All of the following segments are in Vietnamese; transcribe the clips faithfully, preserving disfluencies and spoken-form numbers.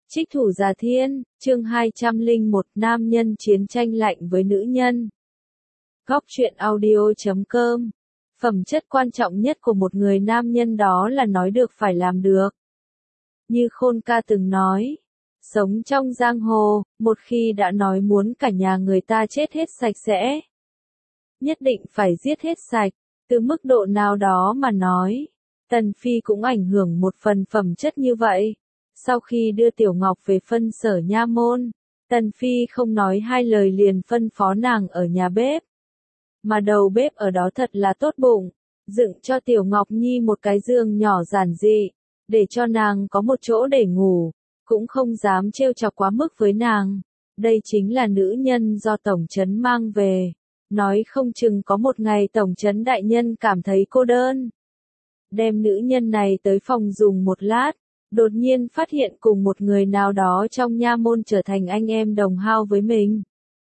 Trích Thủ Già Thiên, chương hai trăm lẻ một, nam nhân chiến tranh lạnh với nữ nhân. Góc truyện audio chấm com. Phẩm chất quan trọng nhất của một người nam nhân đó là nói được phải làm được. Như Khôn Ca từng nói, sống trong giang hồ, một khi đã nói muốn cả nhà người ta chết hết sạch sẽ, nhất định phải giết hết sạch. Từ mức độ nào đó mà nói, Tần Phi cũng ảnh hưởng một phần phẩm chất như vậy. Sau khi đưa Tiểu Ngọc về phân sở nha môn, Tần Phi không nói hai lời liền phân phó nàng ở nhà bếp. Mà đầu bếp ở đó thật là tốt bụng, dựng cho Tiểu Ngọc Nhi một cái giường nhỏ giản dị, để cho nàng có một chỗ để ngủ, cũng không dám trêu chọc quá mức với nàng. Đây chính là nữ nhân do Tổng trấn mang về, nói không chừng có một ngày Tổng trấn đại nhân cảm thấy cô đơn. Đem nữ nhân này tới phòng dùng một lát, đột nhiên phát hiện cùng một người nào đó trong nha môn trở thành anh em đồng hao với mình.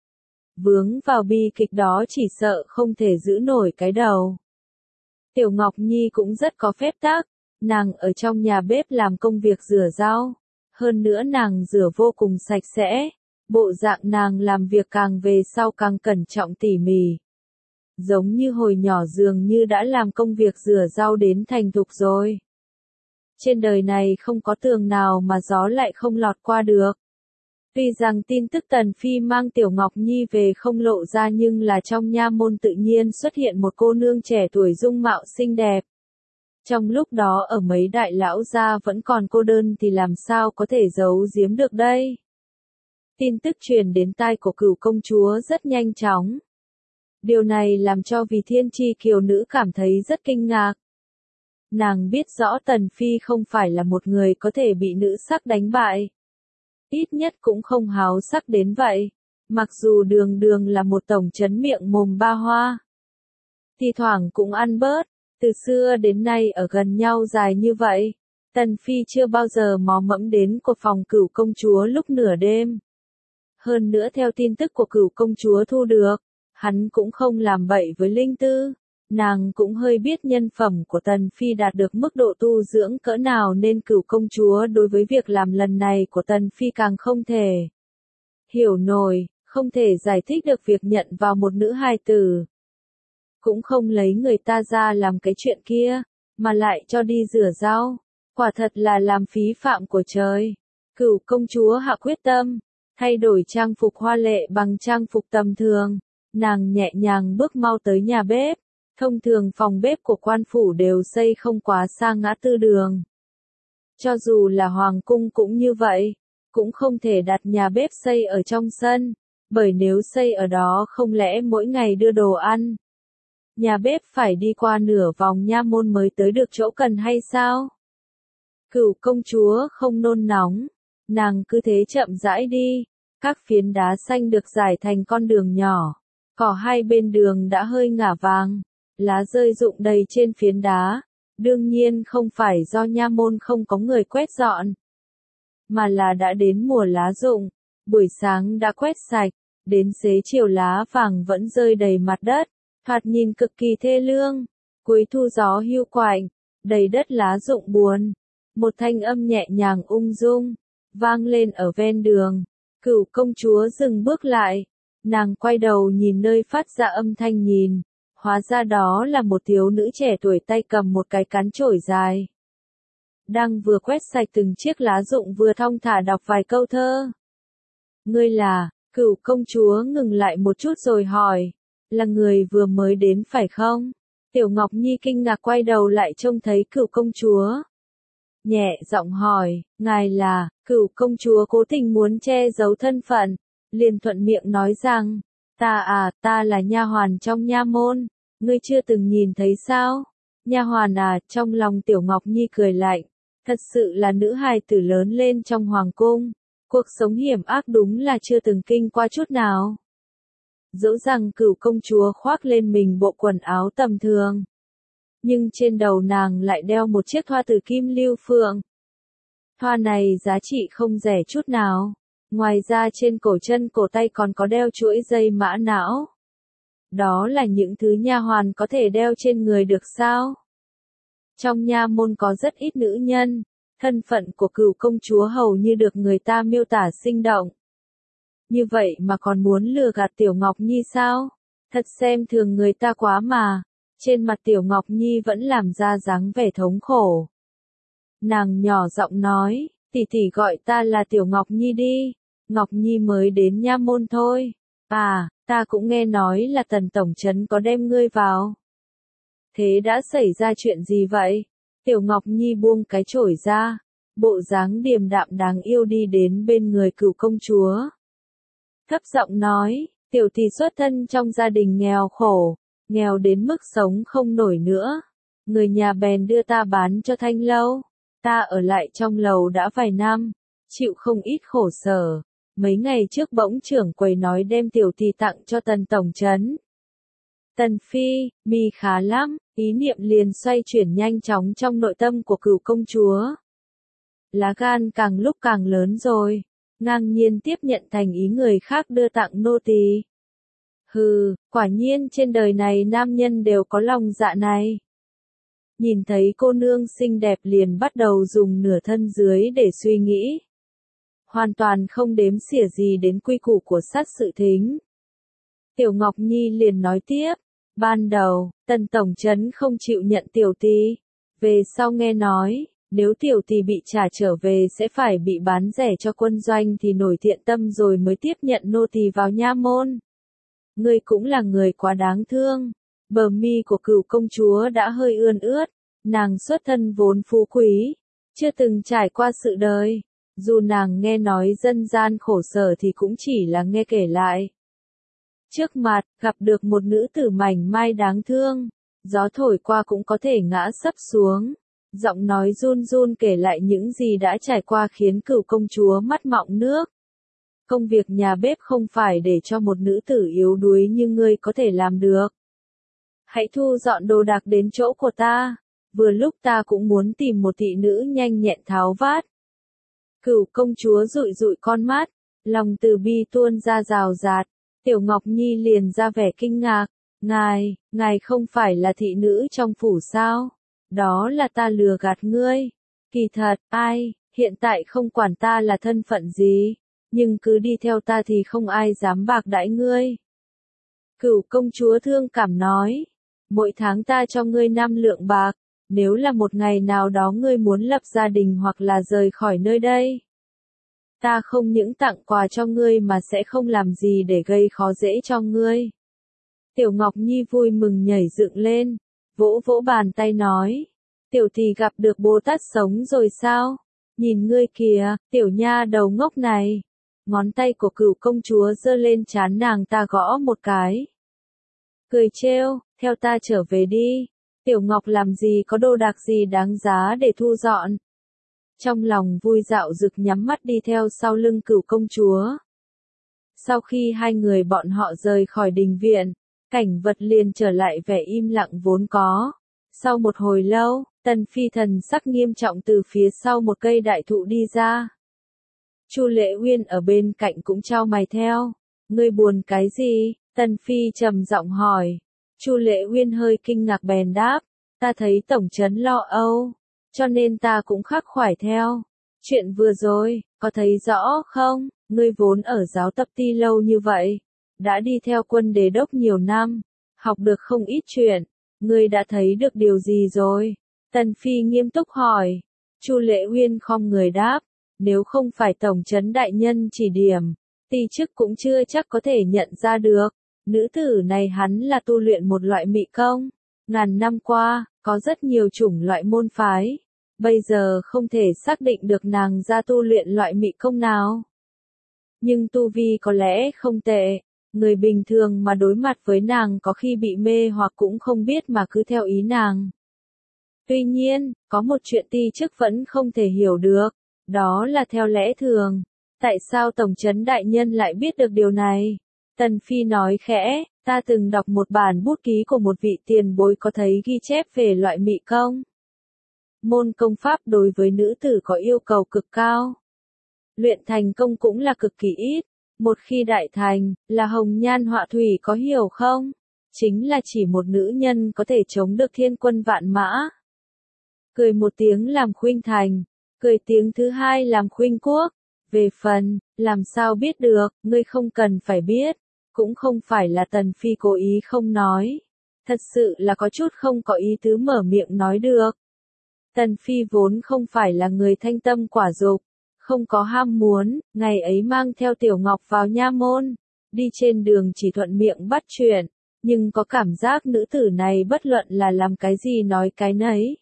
Vướng vào bi kịch đó chỉ sợ không thể giữ nổi cái đầu. Tiểu Ngọc Nhi cũng rất có phép tắc, nàng ở trong nhà bếp làm công việc rửa rau, hơn nữa nàng rửa vô cùng sạch sẽ, bộ dạng nàng làm việc càng về sau càng cẩn trọng tỉ mỉ. Giống như hồi nhỏ dường như đã làm công việc rửa rau đến thành thục rồi. Trên đời này không có tường nào mà gió lại không lọt qua được. Tuy rằng tin tức Tần Phi mang Tiểu Ngọc Nhi về không lộ ra nhưng là trong nha môn tự nhiên xuất hiện một cô nương trẻ tuổi dung mạo xinh đẹp. Trong lúc đó ở mấy đại lão gia vẫn còn cô đơn thì làm sao có thể giấu giếm được đây. Tin tức truyền đến tai của Cửu công chúa rất nhanh chóng. Điều này làm cho Vì Thiên Chi kiều nữ cảm thấy rất kinh ngạc. Nàng biết rõ Tần Phi không phải là một người có thể bị nữ sắc đánh bại. Ít nhất cũng không háo sắc đến vậy, mặc dù đường đường là một tổng trấn miệng mồm ba hoa. Thì thoảng cũng ăn bớt, từ xưa đến nay ở gần nhau dài như vậy, Tần Phi chưa bao giờ mò mẫm đến của phòng Cửu công chúa lúc nửa đêm. Hơn nữa theo tin tức của Cửu công chúa thu được, hắn cũng không làm bậy với Linh Tư. Nàng cũng hơi biết nhân phẩm của Tần Phi đạt được mức độ tu dưỡng cỡ nào nên Cửu công chúa đối với việc làm lần này của Tần Phi càng không thể hiểu nổi, không thể giải thích được việc nhận vào một nữ hài tử. Cũng không lấy người ta ra làm cái chuyện kia, mà lại cho đi rửa rau, quả thật là làm phí phạm của trời. Cửu công chúa hạ quyết tâm, thay đổi trang phục hoa lệ bằng trang phục tầm thường, nàng nhẹ nhàng bước mau tới nhà bếp. Thông thường phòng bếp của quan phủ đều xây không quá xa ngã tư đường. Cho dù là hoàng cung cũng như vậy, cũng không thể đặt nhà bếp xây ở trong sân, bởi nếu xây ở đó không lẽ mỗi ngày đưa đồ ăn. Nhà bếp phải đi qua nửa vòng nha môn mới tới được chỗ cần hay sao? Cửu công chúa không nôn nóng, nàng cứ thế chậm rãi đi, các phiến đá xanh được rải thành con đường nhỏ, cỏ hai bên đường đã hơi ngả vàng. Lá rơi rụng đầy trên phiến đá, đương nhiên không phải do nha môn không có người quét dọn, mà là đã đến mùa lá rụng, buổi sáng đã quét sạch, đến xế chiều lá vàng vẫn rơi đầy mặt đất, thoạt nhìn cực kỳ thê lương. Cuối thu gió hiu quạnh, đầy đất lá rụng buồn, một thanh âm nhẹ nhàng ung dung, vang lên ở ven đường. Cửu công chúa dừng bước lại, nàng quay đầu nhìn nơi phát ra âm thanh nhìn. Hóa ra đó là một thiếu nữ trẻ tuổi tay cầm một cái cán chổi dài. Đang vừa quét sạch từng chiếc lá rụng vừa thong thả đọc vài câu thơ. Ngươi là, Cửu công chúa ngừng lại một chút rồi hỏi, là người vừa mới đến phải không? Tiểu Ngọc Nhi kinh ngạc quay đầu lại trông thấy Cửu công chúa. Nhẹ giọng hỏi, ngài là, Cửu công chúa cố tình muốn che giấu thân phận, liền thuận miệng nói rằng, ta à, ta là nha hoàn trong nha môn. Ngươi chưa từng nhìn thấy sao? Nha hoàn à, trong lòng Tiểu Ngọc Nhi cười lạnh, thật sự là nữ hài tử lớn lên trong hoàng cung, cuộc sống hiểm ác đúng là chưa từng kinh qua chút nào. Dẫu rằng Cửu công chúa khoác lên mình bộ quần áo tầm thường, nhưng trên đầu nàng lại đeo một chiếc thoa từ kim lưu phượng. Thoa này giá trị không rẻ chút nào, ngoài ra trên cổ chân cổ tay còn có đeo chuỗi dây mã não. Đó là những thứ nha hoàn có thể đeo trên người được sao? Trong nha môn có rất ít nữ nhân, Thân phận của Cửu công chúa hầu như được người ta miêu tả sinh động. Như vậy mà còn muốn lừa gạt Tiểu Ngọc Nhi sao? Thật xem thường người ta quá mà. Trên mặt Tiểu Ngọc Nhi vẫn làm ra dáng vẻ thống khổ. Nàng nhỏ giọng nói, tỷ tỷ gọi ta là Tiểu Ngọc Nhi đi. Ngọc Nhi mới đến nha môn thôi. À, ta cũng nghe nói là Tần tổng trấn có đem ngươi vào. Thế đã xảy ra chuyện gì vậy? Tiểu Ngọc Nhi buông cái chổi ra, bộ dáng điềm đạm đáng yêu đi đến bên người Cửu công chúa. Thấp giọng nói, tiểu tỷ xuất thân trong gia đình nghèo khổ, nghèo đến mức sống không nổi nữa. Người nhà bèn đưa ta bán cho Thanh lâu. Ta ở lại trong lầu đã vài năm, chịu không ít khổ sở. Mấy ngày trước bỗng trưởng quầy nói đem tiểu tỷ tặng cho Tần tổng trấn. Tần phi, mi khá lắm, ý niệm liền xoay chuyển nhanh chóng trong nội tâm của Cửu công chúa. Lá gan càng lúc càng lớn rồi, ngang nhiên tiếp nhận thành ý người khác đưa tặng nô tỳ. Hừ, quả nhiên trên đời này nam nhân đều có lòng dạ này. Nhìn thấy cô nương xinh đẹp liền bắt đầu dùng nửa thân dưới để suy nghĩ. Hoàn toàn không đếm xỉa gì đến quy củ của sát sự thính. Tiểu Ngọc Nhi liền nói tiếp, ban đầu, Tần tổng trấn không chịu nhận tiểu tỷ. Về sau nghe nói, nếu tiểu tỷ bị trả trở về sẽ phải bị bán rẻ cho quân doanh thì nổi thiện tâm rồi mới tiếp nhận nô tỳ vào nha môn. Ngươi cũng là người quá đáng thương. Bờ mi của Cửu công chúa đã hơi ươn ướt, nàng xuất thân vốn phú quý, chưa từng trải qua sự đời. Dù nàng nghe nói dân gian khổ sở thì cũng chỉ là nghe kể lại. Trước mặt, gặp được một nữ tử mảnh mai đáng thương, gió thổi qua cũng có thể ngã sấp xuống. Giọng nói run run kể lại những gì đã trải qua khiến Cửu công chúa mắt mọng nước. Công việc nhà bếp không phải để cho một nữ tử yếu đuối như ngươi có thể làm được. Hãy thu dọn đồ đạc đến chỗ của ta. Vừa lúc ta cũng muốn tìm một thị nữ nhanh nhẹn tháo vát. Cửu công chúa dụi dụi con mắt, lòng từ bi tuôn ra rào rạt. Tiểu Ngọc Nhi liền ra vẻ kinh ngạc. Ngài, ngài không phải là thị nữ trong phủ sao? Đó là ta lừa gạt ngươi. Kỳ thật, ai, hiện tại không quản ta là thân phận gì, nhưng cứ đi theo ta thì không ai dám bạc đãi ngươi. Cửu công chúa thương cảm nói, mỗi tháng ta cho ngươi năm lượng bạc, nếu là một ngày nào đó ngươi muốn lập gia đình hoặc là rời khỏi nơi đây. Ta không những tặng quà cho ngươi mà sẽ không làm gì để gây khó dễ cho ngươi. Tiểu Ngọc Nhi vui mừng nhảy dựng lên, vỗ vỗ bàn tay nói, tiểu tỷ gặp được Bồ Tát sống rồi sao? Nhìn ngươi kìa, tiểu nha đầu ngốc này. Ngón tay của Cửu công chúa giơ lên trán nàng ta gõ một cái. Cười trêu, theo ta trở về đi. Tiểu Ngọc làm gì có đồ đạc gì đáng giá để thu dọn. Trong lòng vui dạo dực nhắm mắt đi theo sau lưng Cửu công chúa. Sau khi hai người bọn họ rời khỏi đình viện, cảnh vật liền trở lại vẻ im lặng vốn có. Sau một hồi lâu, Tần phi thần sắc nghiêm trọng từ phía sau một cây đại thụ đi ra. Chu Lệ Uyên ở bên cạnh cũng chau mày theo. Ngươi buồn cái gì? Tần phi trầm giọng hỏi. Chu Lệ Uyên hơi kinh ngạc bèn đáp, ta thấy tổng trấn lo âu, cho nên ta cũng khắc khoải theo. Chuyện vừa rồi, có thấy rõ không? Ngươi vốn ở giáo tập ti lâu như vậy, đã đi theo quân đế đốc nhiều năm, học được không ít chuyện, ngươi đã thấy được điều gì rồi? Tần phi nghiêm túc hỏi. Chu Lệ Uyên khom người đáp, nếu không phải tổng trấn đại nhân chỉ điểm, ti chức cũng chưa chắc có thể nhận ra được. Nữ tử này hắn là tu luyện một loại mị công. Ngàn năm qua, có rất nhiều chủng loại môn phái. Bây giờ không thể xác định được nàng ra tu luyện loại mị công nào. Nhưng tu vi có lẽ không tệ. Người bình thường mà đối mặt với nàng có khi bị mê hoặc cũng không biết mà cứ theo ý nàng. Tuy nhiên, có một chuyện ti chức vẫn không thể hiểu được. Đó là theo lẽ thường. Tại sao tổng trấn đại nhân lại biết được điều này? Tần phi nói khẽ, ta từng đọc một bản bút ký của một vị tiền bối có thấy ghi chép về loại mị công. Môn công pháp đối với nữ tử có yêu cầu cực cao. Luyện thành công cũng là cực kỳ ít. Một khi đại thành, là hồng nhan họa thủy có hiểu không? Chính là chỉ một nữ nhân có thể chống được thiên quân vạn mã. Cười một tiếng làm khuynh thành. cười tiếng thứ hai làm khuynh quốc. Về phần, làm sao biết được, ngươi không cần phải biết. Cũng không phải là Tần Phi cố ý không nói. Thật sự là có chút không có ý tứ mở miệng nói được. Tần Phi vốn không phải là người thanh tâm quả dục, không có ham muốn, ngày ấy mang theo Tiểu Ngọc vào nha môn, đi trên đường chỉ thuận miệng bắt chuyện, nhưng có cảm giác nữ tử này bất luận là làm cái gì nói cái nấy.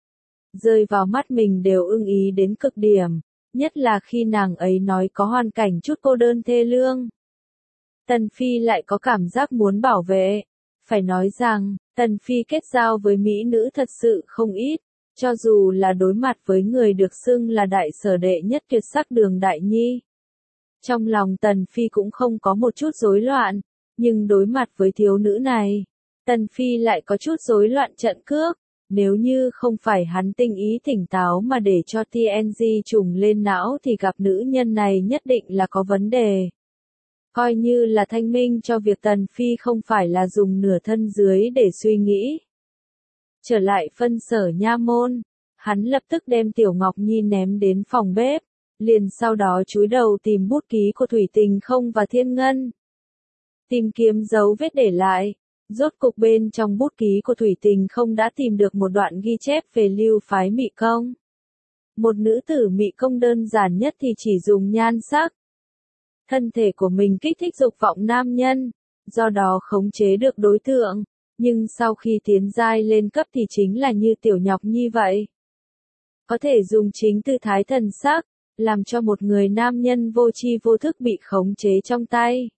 Rơi vào mắt mình đều ưng ý đến cực điểm, nhất là khi nàng ấy nói có hoàn cảnh chút cô đơn thê lương. Tần Phi lại có cảm giác muốn bảo vệ. Phải nói rằng, Tần Phi kết giao với mỹ nữ thật sự không ít, cho dù là đối mặt với người được xưng là đại sở đệ nhất tuyệt sắc Đường Đại Nhi. Trong lòng Tần Phi cũng không có một chút rối loạn, nhưng đối mặt với thiếu nữ này, Tần Phi lại có chút rối loạn trận cước. Nếu như không phải hắn tinh ý tỉnh táo mà để cho tê en giê trùng lên não thì gặp nữ nhân này nhất định là có vấn đề. Coi như là thanh minh cho việc Tần Phi không phải là dùng nửa thân dưới để suy nghĩ. Trở lại phân sở nha môn, hắn lập tức đem Tiểu Ngọc Nhi ném đến phòng bếp, liền sau đó chúi đầu tìm bút ký của Thủy Tình Không và Thiên Ngân. Tìm kiếm dấu vết để lại, rốt cục bên trong bút ký của Thủy Tình Không đã tìm được một đoạn ghi chép về lưu phái Mị Công. Một nữ tử Mị Công đơn giản nhất thì chỉ dùng nhan sắc. Thân thể của mình kích thích dục vọng nam nhân, do đó khống chế được đối tượng, nhưng sau khi tiến giai lên cấp thì chính là như Tiểu Ngọc Nhi vậy. Có thể dùng chính tư thái thần sắc, làm cho một người nam nhân vô tri vô thức bị khống chế trong tay.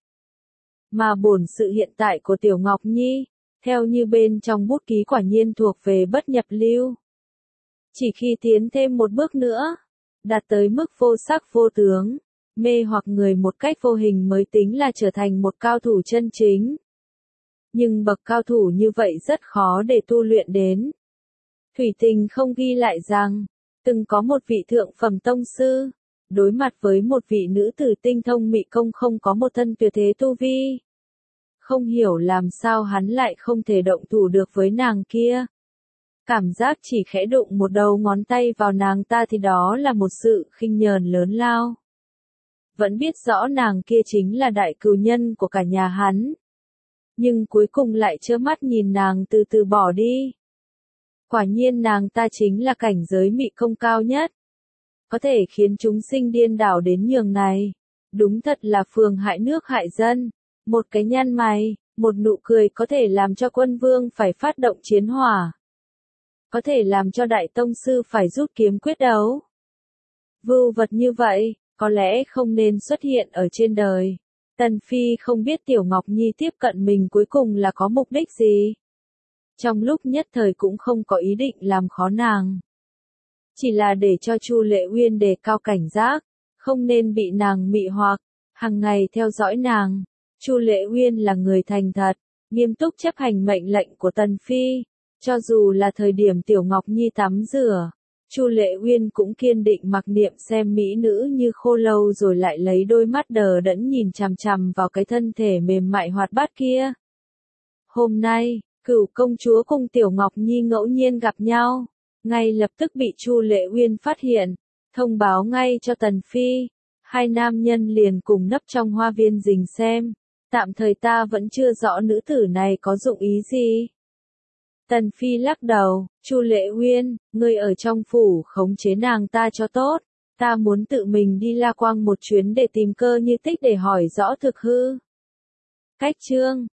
Mà bổn sự hiện tại của Tiểu Ngọc Nhi, theo như bên trong bút ký quả nhiên thuộc về bất nhập lưu. Chỉ khi tiến thêm một bước nữa, đạt tới mức vô sắc vô tướng, mê hoặc người một cách vô hình mới tính là trở thành một cao thủ chân chính. Nhưng bậc cao thủ như vậy rất khó để tu luyện đến. Thủy Tình Không ghi lại rằng, từng có một vị thượng phẩm tông sư, đối mặt với một vị nữ tử tinh thông Mị Công không có một thân tuyệt thế tu vi. Không hiểu làm sao hắn lại không thể động thủ được với nàng kia. Cảm giác chỉ khẽ đụng một đầu ngón tay vào nàng ta thì đó là một sự khinh nhờn lớn lao. Vẫn biết rõ nàng kia chính là đại cừu nhân của cả nhà hắn. Nhưng cuối cùng lại trơ mắt nhìn nàng từ từ bỏ đi. Quả nhiên nàng ta chính là cảnh giới Mị Công cao nhất. Có thể khiến chúng sinh điên đảo đến nhường này. Đúng thật là phường hại nước hại dân. Một cái nhăn mày, một nụ cười có thể làm cho quân vương phải phát động chiến hỏa. Có thể làm cho đại tông sư phải rút kiếm quyết đấu. Vưu vật như vậy, có lẽ không nên xuất hiện ở trên đời. Tần Phi không biết Tiểu Ngọc Nhi tiếp cận mình cuối cùng là có mục đích gì. Trong lúc nhất thời cũng không có ý định làm khó nàng. Chỉ là để cho Chu Lệ Uyên đề cao cảnh giác, không nên bị nàng mị hoặc, hàng ngày theo dõi nàng. Chu Lệ Uyên là người thành thật, nghiêm túc chấp hành mệnh lệnh của Tần Phi, cho dù là thời điểm Tiểu Ngọc Nhi tắm rửa, Chu Lệ Uyên cũng kiên định mặc niệm xem mỹ nữ như khô lâu rồi lại lấy đôi mắt đờ đẫn nhìn chằm chằm vào cái thân thể mềm mại hoạt bát kia. Hôm nay, Cửu công chúa cùng Tiểu Ngọc Nhi ngẫu nhiên gặp nhau, ngay lập tức bị Chu Lệ Uyên phát hiện, thông báo ngay cho Tần Phi, hai nam nhân liền cùng nấp trong hoa viên rình xem. Tạm thời ta vẫn chưa rõ nữ tử này có dụng ý gì. Tần Phi lắc đầu, Chu Lệ Uyên, ngươi ở trong phủ khống chế nàng ta cho tốt, ta muốn tự mình đi La Quang một chuyến để tìm Cơ Như Tích để hỏi rõ thực hư. Cách chương